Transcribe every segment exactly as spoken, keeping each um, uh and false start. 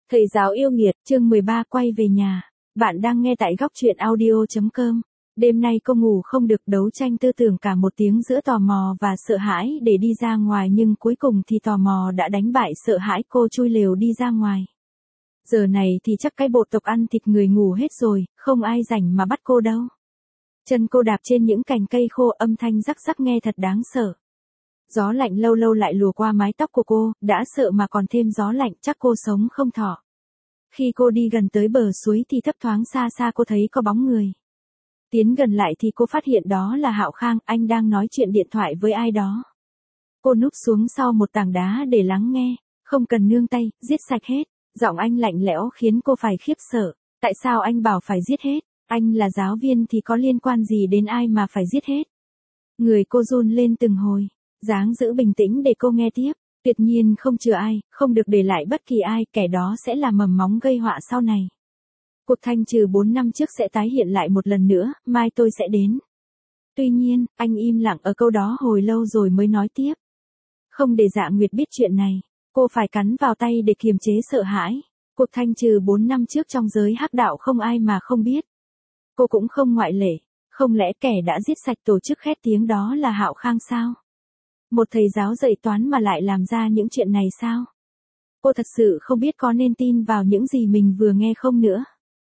Thầy giáo yêu nghiệt, chương mười ba quay về nhà. Bạn đang nghe tại góc truyện audio chấm com. Đêm nay cô ngủ không được, đấu tranh tư tưởng cả một tiếng giữa tò mò và sợ hãi để đi ra ngoài, nhưng cuối cùng thì tò mò đã đánh bại sợ hãi, cô chui lều đi ra ngoài. Giờ này thì chắc cái bộ tộc ăn thịt người ngủ hết rồi, không ai rảnh mà bắt cô đâu. Chân cô đạp trên những cành cây khô, âm thanh rắc rắc nghe thật đáng sợ. Gió lạnh lâu lâu lại lùa qua mái tóc của cô, đã sợ mà còn thêm gió lạnh, chắc cô sống không thọ. Khi cô đi gần tới bờ suối thì thấp thoáng xa xa cô thấy có bóng người. Tiến gần lại thì cô phát hiện đó là Hạo Khang, anh đang nói chuyện điện thoại với ai đó. Cô núp xuống sau một tảng đá để lắng nghe, không cần nương tay, giết sạch hết. Giọng anh lạnh lẽo khiến cô phải khiếp sợ. Tại sao anh bảo phải giết hết? Anh là giáo viên thì có liên quan gì đến ai mà phải giết hết? Người cô run lên từng hồi. Dáng giữ bình tĩnh để cô nghe tiếp. Tuyệt nhiên không chừa ai, không được để lại bất kỳ ai, kẻ đó sẽ là mầm móng gây họa sau này. Cuộc thanh trừ bốn năm trước sẽ tái hiện lại một lần nữa, mai tôi sẽ đến. Tuy nhiên, anh im lặng ở câu đó hồi lâu rồi mới nói tiếp. Không để Dạ Nguyệt biết chuyện này, cô phải cắn vào tay để kiềm chế sợ hãi. Cuộc thanh trừ bốn năm trước trong giới hắc đạo không ai mà không biết. Cô cũng không ngoại lệ, không lẽ kẻ đã giết sạch tổ chức khét tiếng đó là Hạo Khang sao? Một thầy giáo dạy toán mà lại làm ra những chuyện này sao? Cô thật sự không biết có nên tin vào những gì mình vừa nghe không nữa.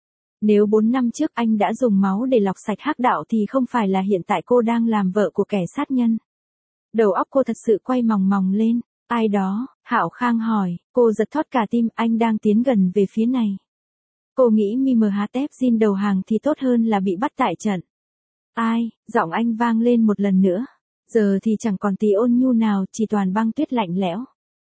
Nếu bốn năm trước anh đã dùng máu để lọc sạch hắc đạo thì không phải là hiện tại cô đang làm vợ của kẻ sát nhân. Đầu óc cô thật sự quay mòng mòng lên. Ai đó? Hạo Khang hỏi. Cô giật thót cả tim, anh đang tiến gần về phía này. Cô nghĩ em hát ép Jin đầu hàng thì tốt hơn là bị bắt tại trận. Ai? Giọng anh vang lên một lần nữa. Giờ thì chẳng còn tí ôn nhu nào, chỉ toàn băng tuyết lạnh lẽo.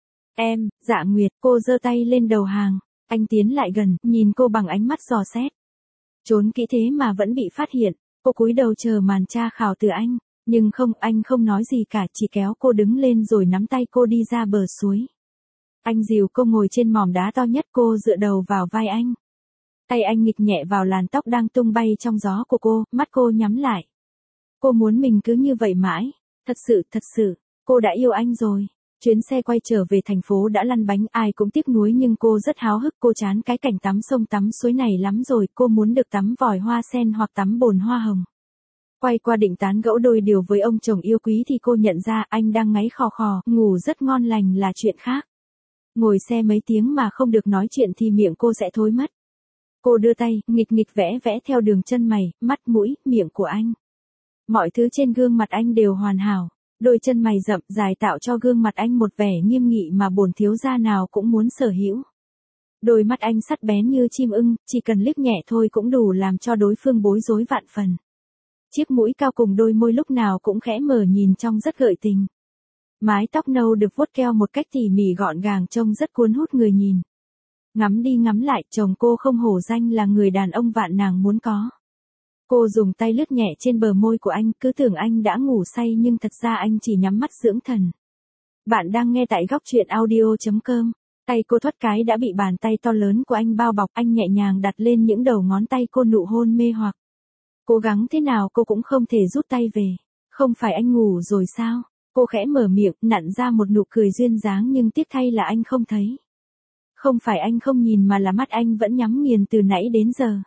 Em, Dạ Nguyệt, cô giơ tay lên đầu hàng. Anh tiến lại gần, nhìn cô bằng ánh mắt dò xét. Trốn kỹ thế mà vẫn bị phát hiện. Cô cúi đầu chờ màn tra khảo từ anh. Nhưng không, anh không nói gì cả, chỉ kéo cô đứng lên rồi nắm tay cô đi ra bờ suối. Anh dìu cô ngồi trên mỏm đá to nhất, cô dựa đầu vào vai anh. Tay anh nghịch nhẹ vào làn tóc đang tung bay trong gió của cô, mắt cô nhắm lại. Cô muốn mình cứ như vậy mãi. Thật sự, thật sự, cô đã yêu anh rồi. Chuyến xe quay trở về thành phố đã lăn bánh, ai cũng tiếc nuối nhưng cô rất háo hức, cô chán cái cảnh tắm sông tắm suối này lắm rồi, cô muốn được tắm vòi hoa sen hoặc tắm bồn hoa hồng. Quay qua định tán gẫu đôi điều với ông chồng yêu quý thì cô nhận ra anh đang ngáy khò khò, ngủ rất ngon lành là chuyện khác. Ngồi xe mấy tiếng mà không được nói chuyện thì miệng cô sẽ thối mất. Cô đưa tay, nghịch nghịch vẽ vẽ theo đường chân mày, mắt mũi, miệng của anh. Mọi thứ trên gương mặt anh đều hoàn hảo, đôi chân mày rậm dài tạo cho gương mặt anh một vẻ nghiêm nghị mà bổn thiếu gia nào cũng muốn sở hữu. Đôi mắt anh sắc bén như chim ưng, chỉ cần liếc nhẹ thôi cũng đủ làm cho đối phương bối rối vạn phần. Chiếc mũi cao cùng đôi môi lúc nào cũng khẽ mở nhìn trong rất gợi tình. Mái tóc nâu được vuốt keo một cách tỉ mỉ gọn gàng trông rất cuốn hút người nhìn. Ngắm đi ngắm lại, chồng cô không hổ danh là người đàn ông vạn nàng muốn có. Cô dùng tay lướt nhẹ trên bờ môi của anh, cứ tưởng anh đã ngủ say nhưng thật ra anh chỉ nhắm mắt dưỡng thần. Bạn đang nghe tại góc truyện audio chấm com. Tay cô thoát cái đã bị bàn tay to lớn của anh bao bọc, anh nhẹ nhàng đặt lên những đầu ngón tay cô, nụ hôn mê hoặc. Cố gắng thế nào cô cũng không thể rút tay về. Không phải anh ngủ rồi sao? Cô khẽ mở miệng, nặn ra một nụ cười duyên dáng nhưng tiếc thay là anh không thấy. Không phải anh không nhìn mà là mắt anh vẫn nhắm nghiền từ nãy đến giờ.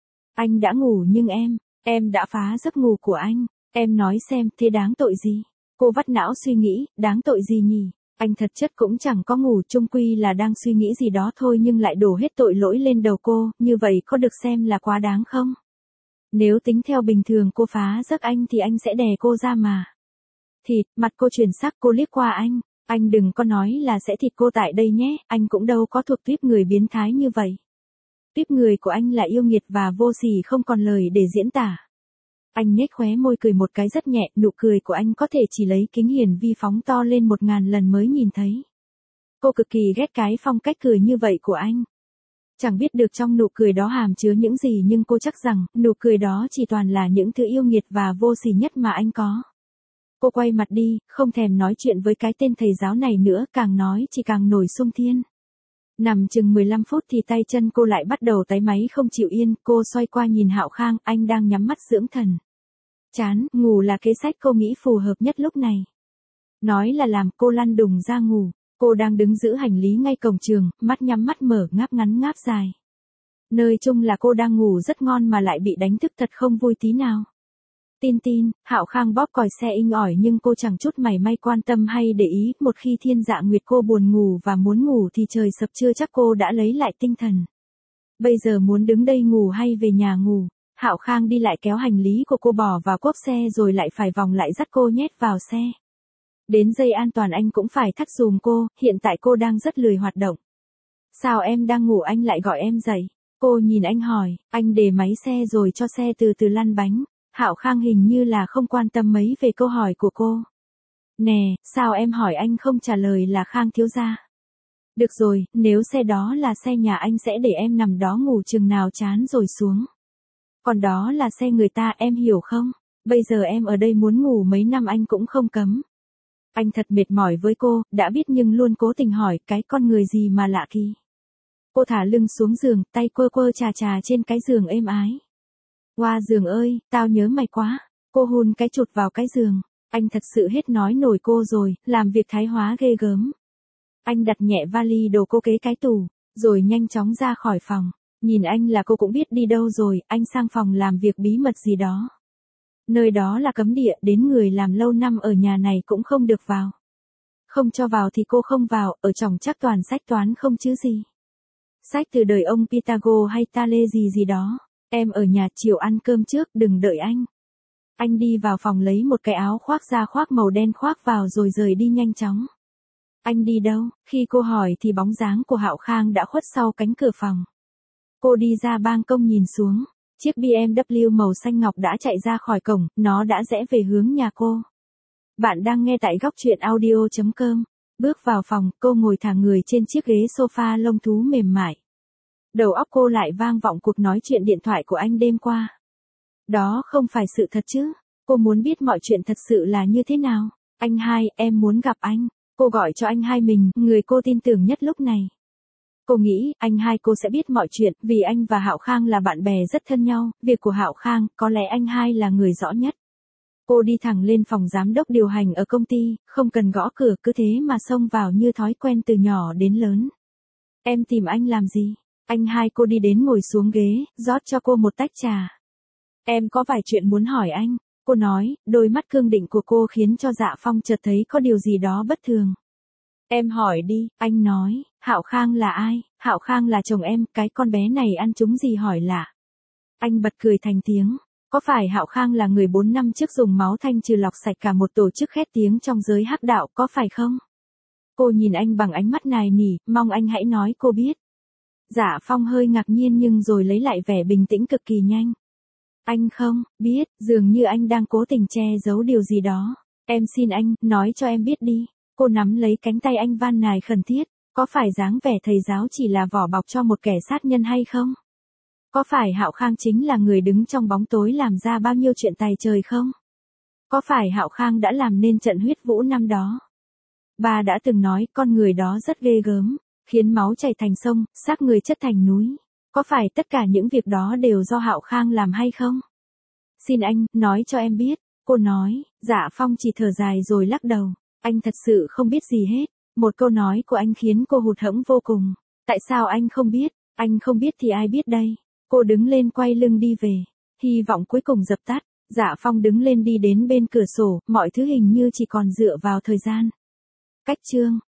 Anh đã ngủ nhưng em, em đã phá giấc ngủ của anh. Em nói xem, thế đáng tội gì? Cô vắt não suy nghĩ, đáng tội gì nhỉ? Anh thật chất cũng chẳng có ngủ, chung quy là đang suy nghĩ gì đó thôi nhưng lại đổ hết tội lỗi lên đầu cô, như vậy có được xem là quá đáng không? Nếu tính theo bình thường cô phá giấc anh thì anh sẽ đè cô ra mà. Thịt, mặt cô chuyển sắc, cô liếc qua anh. Anh đừng có nói là sẽ thịt cô tại đây nhé, anh cũng đâu có thuộc tuýp người biến thái như vậy. Tuýp người của anh là yêu nghiệt và vô sỉ không còn lời để diễn tả. Anh nhếch khóe môi cười một cái rất nhẹ, nụ cười của anh có thể chỉ lấy kính hiển vi phóng to lên một ngàn lần mới nhìn thấy. Cô cực kỳ ghét cái phong cách cười như vậy của anh. Chẳng biết được trong nụ cười đó hàm chứa những gì nhưng cô chắc rằng nụ cười đó chỉ toàn là những thứ yêu nghiệt và vô sỉ nhất mà anh có. Cô quay mặt đi, không thèm nói chuyện với cái tên thầy giáo này nữa, càng nói chỉ càng nổi xung thiên. Nằm chừng mười lăm phút thì tay chân cô lại bắt đầu táy máy không chịu yên, cô xoay qua nhìn Hạo Khang, anh đang nhắm mắt dưỡng thần. Chán, ngủ là kế sách cô nghĩ phù hợp nhất lúc này. Nói là làm, cô lăn đùng ra ngủ. Cô đang đứng giữ hành lý ngay cổng trường, mắt nhắm mắt mở, ngáp ngắn ngáp dài. Nơi chung là cô đang ngủ rất ngon mà lại bị đánh thức thật không vui tí nào. Tin tin, Hạo Khang bóp còi xe inh ỏi nhưng cô chẳng chút mảy may quan tâm hay để ý, một khi Thiên Dạ Nguyệt cô buồn ngủ và muốn ngủ thì trời sập chưa chắc cô đã lấy lại tinh thần. Bây giờ muốn đứng đây ngủ hay về nhà ngủ, Hạo Khang đi lại kéo hành lý của cô bỏ vào cốp xe rồi lại phải vòng lại dắt cô nhét vào xe. Đến dây an toàn anh cũng phải thắt giùm cô, hiện tại cô đang rất lười hoạt động. Sao em đang ngủ anh lại gọi em dậy? Cô nhìn anh hỏi, anh để máy xe rồi cho xe từ từ lăn bánh. Hạo Khang hình như là không quan tâm mấy về câu hỏi của cô. Nè, sao em hỏi anh không trả lời là Khang thiếu gia? Được rồi, nếu xe đó là xe nhà anh sẽ để em nằm đó ngủ chừng nào chán rồi xuống. Còn đó là xe người ta, em hiểu không? Bây giờ em ở đây muốn ngủ mấy năm anh cũng không cấm. Anh thật mệt mỏi với cô, đã biết nhưng luôn cố tình hỏi cái con người gì mà lạ kỳ. Cô thả lưng xuống giường, tay quơ quơ chà chà trên cái giường êm ái. Hoa giường ơi, tao nhớ mày quá. Cô hun cái chụt vào cái giường. Anh thật sự hết nói nổi cô rồi, làm việc thái hóa ghê gớm. Anh đặt nhẹ vali đồ cô kế cái tủ, rồi nhanh chóng ra khỏi phòng. Nhìn anh là cô cũng biết đi đâu rồi, anh sang phòng làm việc bí mật gì đó. Nơi đó là cấm địa, đến người làm lâu năm ở nhà này cũng không được vào. Không cho vào thì cô không vào, ở trong chắc toàn sách toán không chứ gì. Sách từ đời ông Pythagore hay Tale gì gì đó. Em ở nhà chiều ăn cơm trước, đừng đợi anh. Anh đi vào phòng lấy một cái áo khoác da khoác màu đen khoác vào rồi rời đi nhanh chóng. Anh đi đâu? Khi cô hỏi thì bóng dáng của Hạo Khang đã khuất sau cánh cửa phòng. Cô đi ra ban công nhìn xuống. Chiếc bê em vê màu xanh ngọc đã chạy ra khỏi cổng, nó đã rẽ về hướng nhà cô. Bạn đang nghe tại góc truyện audio chấm com. Bước vào phòng, cô ngồi thả người trên chiếc ghế sofa lông thú mềm mại. Đầu óc cô lại vang vọng cuộc nói chuyện điện thoại của anh đêm qua. Đó không phải sự thật chứ. Cô muốn biết mọi chuyện thật sự là như thế nào. Anh hai, em muốn gặp anh. Cô gọi cho anh hai mình, người cô tin tưởng nhất lúc này. Cô nghĩ, anh hai cô sẽ biết mọi chuyện, vì anh và Hạo Khang là bạn bè rất thân nhau, việc của Hạo Khang, có lẽ anh hai là người rõ nhất. Cô đi thẳng lên phòng giám đốc điều hành ở công ty, không cần gõ cửa, cứ thế mà xông vào như thói quen từ nhỏ đến lớn. Em tìm anh làm gì? Anh hai cô đi đến ngồi xuống ghế, rót cho cô một tách trà. Em có vài chuyện muốn hỏi anh, cô nói, đôi mắt cương định của cô khiến cho Dạ Phong chợt thấy có điều gì đó bất thường. Em hỏi đi, anh nói, Hạo Khang là ai? Hạo Khang là chồng em, cái con bé này ăn trúng gì hỏi lạ. Anh bật cười thành tiếng, có phải Hạo Khang là người bốn năm trước dùng máu thanh trừ lọc sạch cả một tổ chức khét tiếng trong giới hắc đạo, có phải không? Cô nhìn anh bằng ánh mắt nài nỉ, mong anh hãy nói cô biết. Dạ Phong hơi ngạc nhiên nhưng rồi lấy lại vẻ bình tĩnh cực kỳ nhanh. Anh không biết, dường như anh đang cố tình che giấu điều gì đó. Em xin anh, nói cho em biết đi. Cô nắm lấy cánh tay anh van nài khẩn thiết. Có phải dáng vẻ thầy giáo chỉ là vỏ bọc cho một kẻ sát nhân hay không? Có phải Hạo Khang chính là người đứng trong bóng tối làm ra bao nhiêu chuyện tày trời không? Có phải Hạo Khang đã làm nên trận huyết vũ năm đó? Bà đã từng nói con người đó rất ghê gớm, khiến máu chảy thành sông, xác người chất thành núi. Có phải tất cả những việc đó đều do Hạo Khang làm hay không? Xin anh, nói cho em biết. Cô nói, Dạ Phong chỉ thở dài rồi lắc đầu. Anh thật sự không biết gì hết. Một câu nói của anh khiến cô hụt hẫng vô cùng. Tại sao anh không biết? Anh không biết thì ai biết đây? Cô đứng lên quay lưng đi về. Hy vọng cuối cùng dập tắt. Dạ Phong đứng lên đi đến bên cửa sổ, mọi thứ hình như chỉ còn dựa vào thời gian. Cách chương